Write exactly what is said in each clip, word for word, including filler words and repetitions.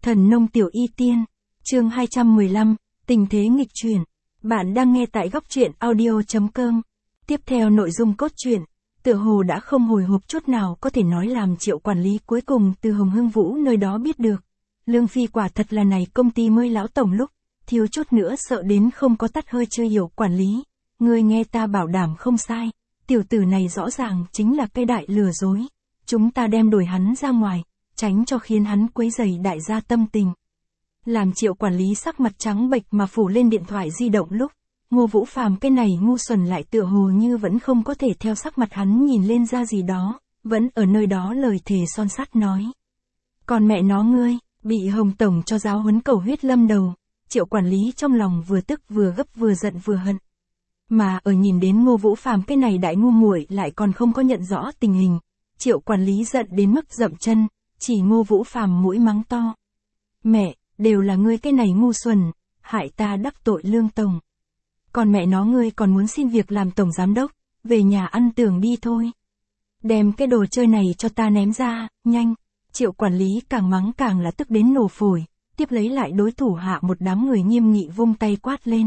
Thần nông tiểu y tiên, chương hai trăm mười lăm, tình thế nghịch chuyển. Bạn đang nghe tại góc truyện audio chấm com. Tiếp theo nội dung cốt truyện, tựa hồ đã không hồi hộp chút nào có thể nói làm Triệu quản lý cuối cùng từ Hồng Hưng Vũ nơi đó biết được. Lương Phi quả thật là này công ty mới lão tổng lúc, thiếu chút nữa sợ đến không có tắt hơi chưa hiểu quản lý. Ngươi nghe ta bảo đảm không sai, tiểu tử này rõ ràng chính là cây đại lừa dối. Chúng ta đem đuổi hắn ra ngoài, tránh cho khiến hắn quấy rầy đại gia tâm tình. Làm Triệu quản lý sắc mặt trắng bệch mà phủ lên điện thoại di động lúc, Ngô Vũ Phàm cái này ngu xuẩn lại tựa hồ như vẫn không có thể theo sắc mặt hắn nhìn lên ra gì đó, vẫn ở nơi đó lời thề son sắt nói. Còn mẹ nó ngươi, bị Hồng Tổng cho giáo huấn cầu huyết lâm đầu, Triệu quản lý trong lòng vừa tức vừa gấp vừa giận vừa hận. Mà ở nhìn đến Ngô Vũ Phàm cái này đại ngu muội lại còn không có nhận rõ tình hình, Triệu quản lý giận đến mức dậm chân, chỉ Ngô Vũ Phàm mũi mắng to. Mẹ, đều là ngươi cái này ngu xuẩn, hại ta đắc tội Lương Tổng. Còn mẹ nó ngươi còn muốn xin việc làm tổng giám đốc, về nhà ăn tưởng đi thôi. Đem cái đồ chơi này cho ta ném ra, nhanh. Triệu quản lý càng mắng càng là tức đến nổ phổi, tiếp lấy lại đối thủ hạ một đám người nghiêm nghị vung tay quát lên.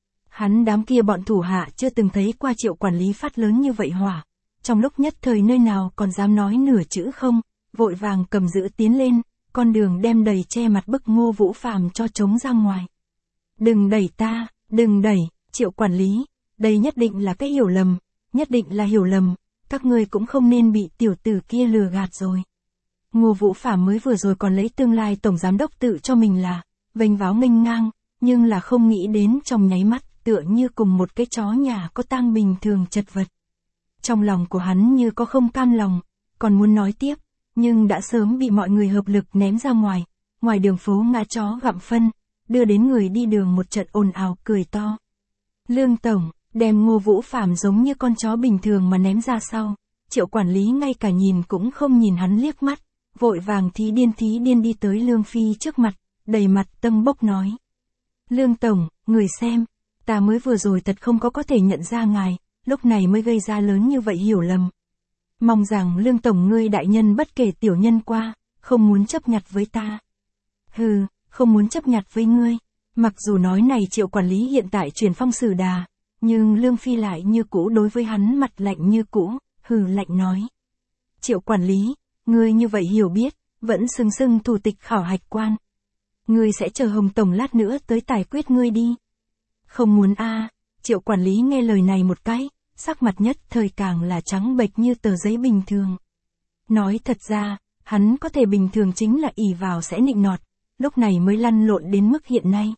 Hắn đám kia bọn thủ hạ chưa từng thấy qua Triệu quản lý phát lớn như vậy hỏa. Trong lúc nhất thời nơi nào còn dám nói nửa chữ không, vội vàng cầm giữ tiến lên, con đường đem đầy che mặt bức Ngô Vũ Phàm cho trống ra ngoài. Đừng đẩy ta, đừng đẩy, Triệu quản lý, đây nhất định là cái hiểu lầm, nhất định là hiểu lầm, các ngươi cũng không nên bị tiểu tử kia lừa gạt rồi. Ngô Vũ Phàm mới vừa rồi còn lấy tương lai tổng giám đốc tự cho mình là, vênh váo nghênh ngang, nhưng là không nghĩ đến trong nháy mắt tựa như cùng một cái chó nhà có tang bình thường chật vật. Trong lòng của hắn như có không cam lòng, còn muốn nói tiếp, nhưng đã sớm bị mọi người hợp lực ném ra ngoài, ngoài đường phố ngã chó gặm phân, đưa đến người đi đường một trận ồn ào cười to. Lương Tổng, đem Ngô Vũ Phàm giống như con chó bình thường mà ném ra sau, Triệu quản lý ngay cả nhìn cũng không nhìn hắn liếc mắt, vội vàng thí điên thí điên đi tới Lương Phi trước mặt, đầy mặt tâng bốc nói. Lương Tổng, người xem, ta mới vừa rồi thật không có có thể nhận ra ngài, lúc này mới gây ra lớn như vậy hiểu lầm. Mong rằng Lương Tổng ngươi đại nhân bất kể tiểu nhân qua, không muốn chấp nhặt với ta. Hừ, không muốn chấp nhặt với ngươi. Mặc dù nói này Triệu quản lý hiện tại chuyển phong xử đà, nhưng Lương Phi lại như cũ đối với hắn mặt lạnh như cũ, hừ lạnh nói. Triệu quản lý, ngươi như vậy hiểu biết, vẫn xưng xưng thủ tịch khảo hạch quan. Ngươi sẽ chờ Hồng Tổng lát nữa tới tài quyết ngươi đi. Không muốn a à, Triệu quản lý nghe lời này một cái, sắc mặt nhất thời càng là trắng bệch như tờ giấy bình thường. Nói thật ra, hắn có thể bình thường chính là ỷ vào sẽ nịnh nọt, lúc này mới lăn lộn đến mức hiện nay.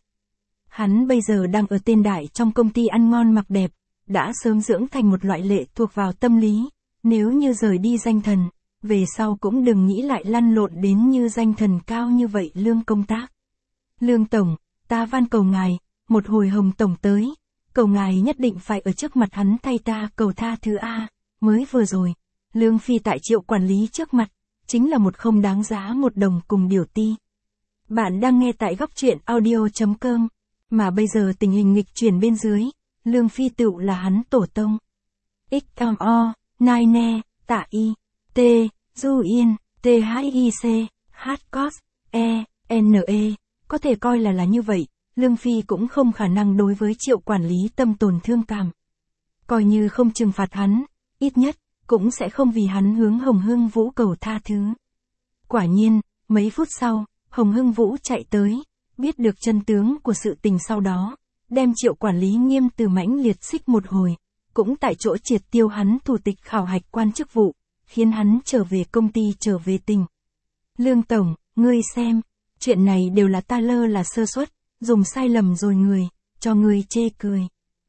Hắn bây giờ đang ở tên đại trong công ty ăn ngon mặc đẹp, đã sớm dưỡng thành một loại lệ thuộc vào tâm lý, nếu như rời đi danh thần, về sau cũng đừng nghĩ lại lăn lộn đến như danh thần cao như vậy lương công tác. Lương Tổng, ta van cầu ngài, một hồi Hồng Tổng tới, cầu ngài nhất định phải ở trước mặt hắn thay ta cầu tha thứ A, mới vừa rồi, Lương Phi tại Triệu quản lý trước mặt, chính là một không đáng giá một đồng cùng điều ti. Bạn đang nghe tại góc truyện audio chấm com, mà bây giờ tình hình nghịch chuyển bên dưới, Lương Phi tựu là hắn tổ tông. X cam o, nai ne, tạ y, t, du yên, t h i c, h cos, e, n e, có thể coi là là như vậy. Lương Phi cũng không khả năng đối với Triệu quản lý tâm tồn thương cảm. Coi như không trừng phạt hắn, ít nhất, cũng sẽ không vì hắn hướng Hồng Hưng Vũ cầu tha thứ. Quả nhiên, mấy phút sau, Hồng Hưng Vũ chạy tới, biết được chân tướng của sự tình sau đó, đem Triệu quản lý nghiêm từ mãnh liệt xích một hồi, cũng tại chỗ triệt tiêu hắn thủ tịch khảo hạch quan chức vụ, khiến hắn trở về công ty trở về tỉnh. Lương Tổng, ngươi xem, chuyện này đều là ta lơ là sơ suất. Dùng sai lầm rồi người, cho người chê cười.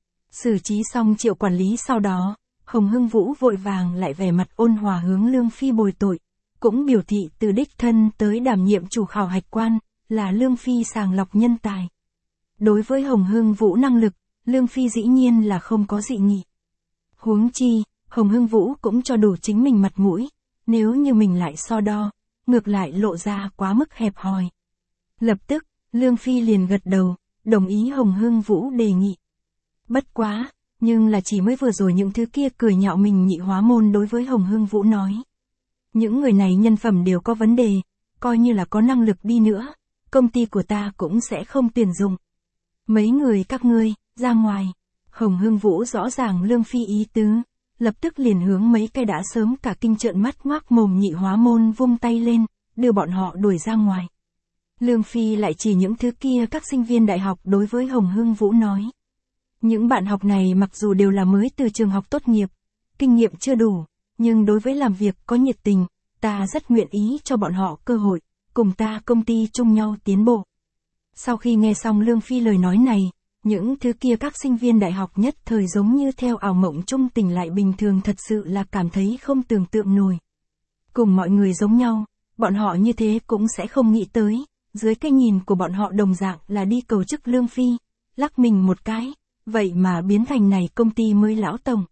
Xử trí xong Triệu quản lý sau đó, Hồng Hưng Vũ vội vàng lại vẻ mặt ôn hòa hướng Lương Phi bồi tội, cũng biểu thị từ đích thân tới đảm nhiệm chủ khảo hạch quan, là Lương Phi sàng lọc nhân tài. Đối với Hồng Hưng Vũ năng lực, Lương Phi dĩ nhiên là không có dị nghị. Huống chi, Hồng Hưng Vũ cũng cho đủ chính mình mặt mũi, nếu như mình lại so đo, ngược lại lộ ra quá mức hẹp hòi. Lập tức, Lương Phi liền gật đầu, đồng ý Hồng Hưng Vũ đề nghị. Bất quá, nhưng là chỉ mới vừa rồi những thứ kia cười nhạo mình nhị hóa môn đối với Hồng Hưng Vũ nói. Những người này nhân phẩm đều có vấn đề, coi như là có năng lực đi nữa, công ty của ta cũng sẽ không tuyển dụng. Mấy người các ngươi, ra ngoài. Hồng Hương Vũ rõ ràng Lương Phi ý tứ, lập tức liền hướng mấy cái đã sớm cả kinh trợn mắt ngoác mồm nhị hóa môn vung tay lên, đưa bọn họ đuổi ra ngoài. Lương Phi lại chỉ những thứ kia các sinh viên đại học đối với Hồng Hương Vũ nói. Những bạn học này mặc dù đều là mới từ trường học tốt nghiệp, kinh nghiệm chưa đủ, nhưng đối với làm việc có nhiệt tình, ta rất nguyện ý cho bọn họ cơ hội, cùng ta công ty chung nhau tiến bộ. Sau khi nghe xong Lương Phi lời nói này, những thứ kia các sinh viên đại học nhất thời giống như theo ảo mộng trung tỉnh lại bình thường, thật sự là cảm thấy không tưởng tượng nổi. Cùng mọi người giống nhau, bọn họ như thế cũng sẽ không nghĩ tới, dưới cái nhìn của bọn họ đồng dạng là đi cầu chức Lương Phi, lắc mình một cái, vậy mà biến thành này công ty mới lão tổng.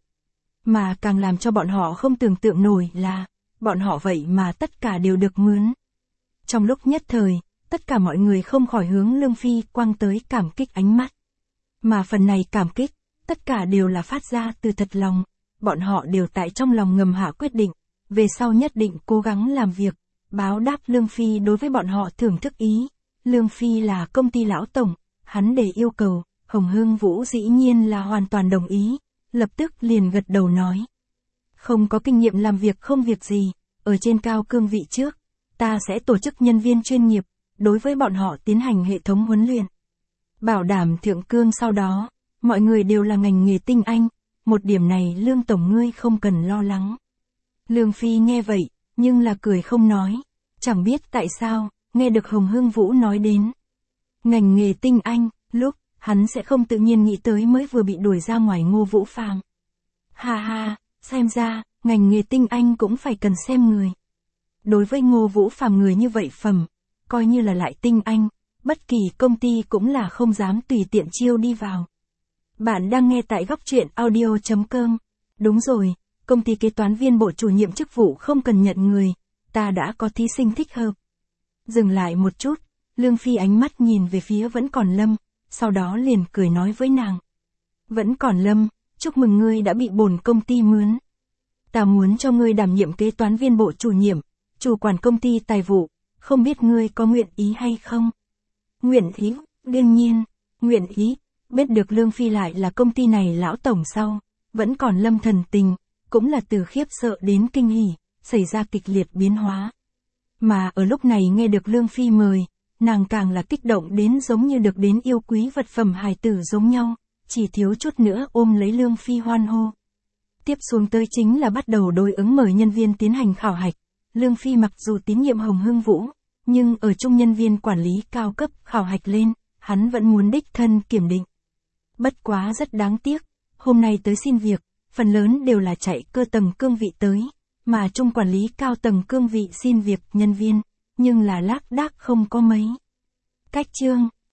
Mà càng làm cho bọn họ không tưởng tượng nổi là, bọn họ vậy mà tất cả đều được mướn. Trong lúc nhất thời, tất cả mọi người không khỏi hướng Lương Phi quăng tới cảm kích ánh mắt. Mà phần này cảm kích, tất cả đều là phát ra từ thật lòng, bọn họ đều tại trong lòng ngầm hạ quyết định, về sau nhất định cố gắng làm việc, báo đáp Lương Phi đối với bọn họ thưởng thức ý. Lương Phi là công ty lão tổng, hắn để yêu cầu, Hồng Hương Vũ dĩ nhiên là hoàn toàn đồng ý, lập tức liền gật đầu nói. Không có kinh nghiệm làm việc không việc gì, ở trên cao cương vị trước, ta sẽ tổ chức nhân viên chuyên nghiệp, đối với bọn họ tiến hành hệ thống huấn luyện. Bảo đảm thượng cương sau đó, mọi người đều là ngành nghề tinh anh, một điểm này Lương tổng ngươi không cần lo lắng. Lương Phi nghe vậy, nhưng là cười không nói, chẳng biết tại sao, nghe được Hồng Hương Vũ nói đến. Ngành nghề tinh anh, lúc, hắn sẽ không tự nhiên nghĩ tới mới vừa bị đuổi ra ngoài Ngô Vũ Phàm. Ha ha, xem ra, ngành nghề tinh anh cũng phải cần xem người. Đối với Ngô Vũ Phàm người như vậy phẩm, coi như là lại tinh anh, bất kỳ công ty cũng là không dám tùy tiện chiêu đi vào. Bạn đang nghe tại góc truyện audio chấm com. Đúng rồi, công ty kế toán viên bộ chủ nhiệm chức vụ không cần nhận người, ta đã có thí sinh thích hợp. Dừng lại một chút, Lương Phi ánh mắt nhìn về phía Vẫn Còn Lâm, sau đó liền cười nói với nàng. Vẫn Còn Lâm, chúc mừng ngươi đã bị bổn công ty mướn. Ta muốn cho ngươi đảm nhiệm kế toán viên bộ chủ nhiệm, chủ quản công ty tài vụ, không biết ngươi có nguyện ý hay không? Nguyện ý, đương nhiên, nguyện ý. Biết được Lương Phi lại là công ty này lão tổng sau, Vẫn Còn Lâm thần tình, cũng là từ khiếp sợ đến kinh hỉ, xảy ra kịch liệt biến hóa. Mà ở lúc này nghe được Lương Phi mời, nàng càng là kích động đến giống như được đến yêu quý vật phẩm hài tử giống nhau, chỉ thiếu chút nữa ôm lấy Lương Phi hoan hô. Tiếp xuống tới chính là bắt đầu đối ứng mời nhân viên tiến hành khảo hạch. Lương Phi mặc dù tín nhiệm Hồng Hương Vũ, nhưng ở chung nhân viên quản lý cao cấp khảo hạch lên, hắn vẫn muốn đích thân kiểm định. Bất quá rất đáng tiếc, hôm nay tới xin việc, phần lớn đều là chạy cơ tầng cương vị tới, mà chung quản lý cao tầng cương vị xin việc nhân viên, nhưng là lác đác không có mấy. Cách chương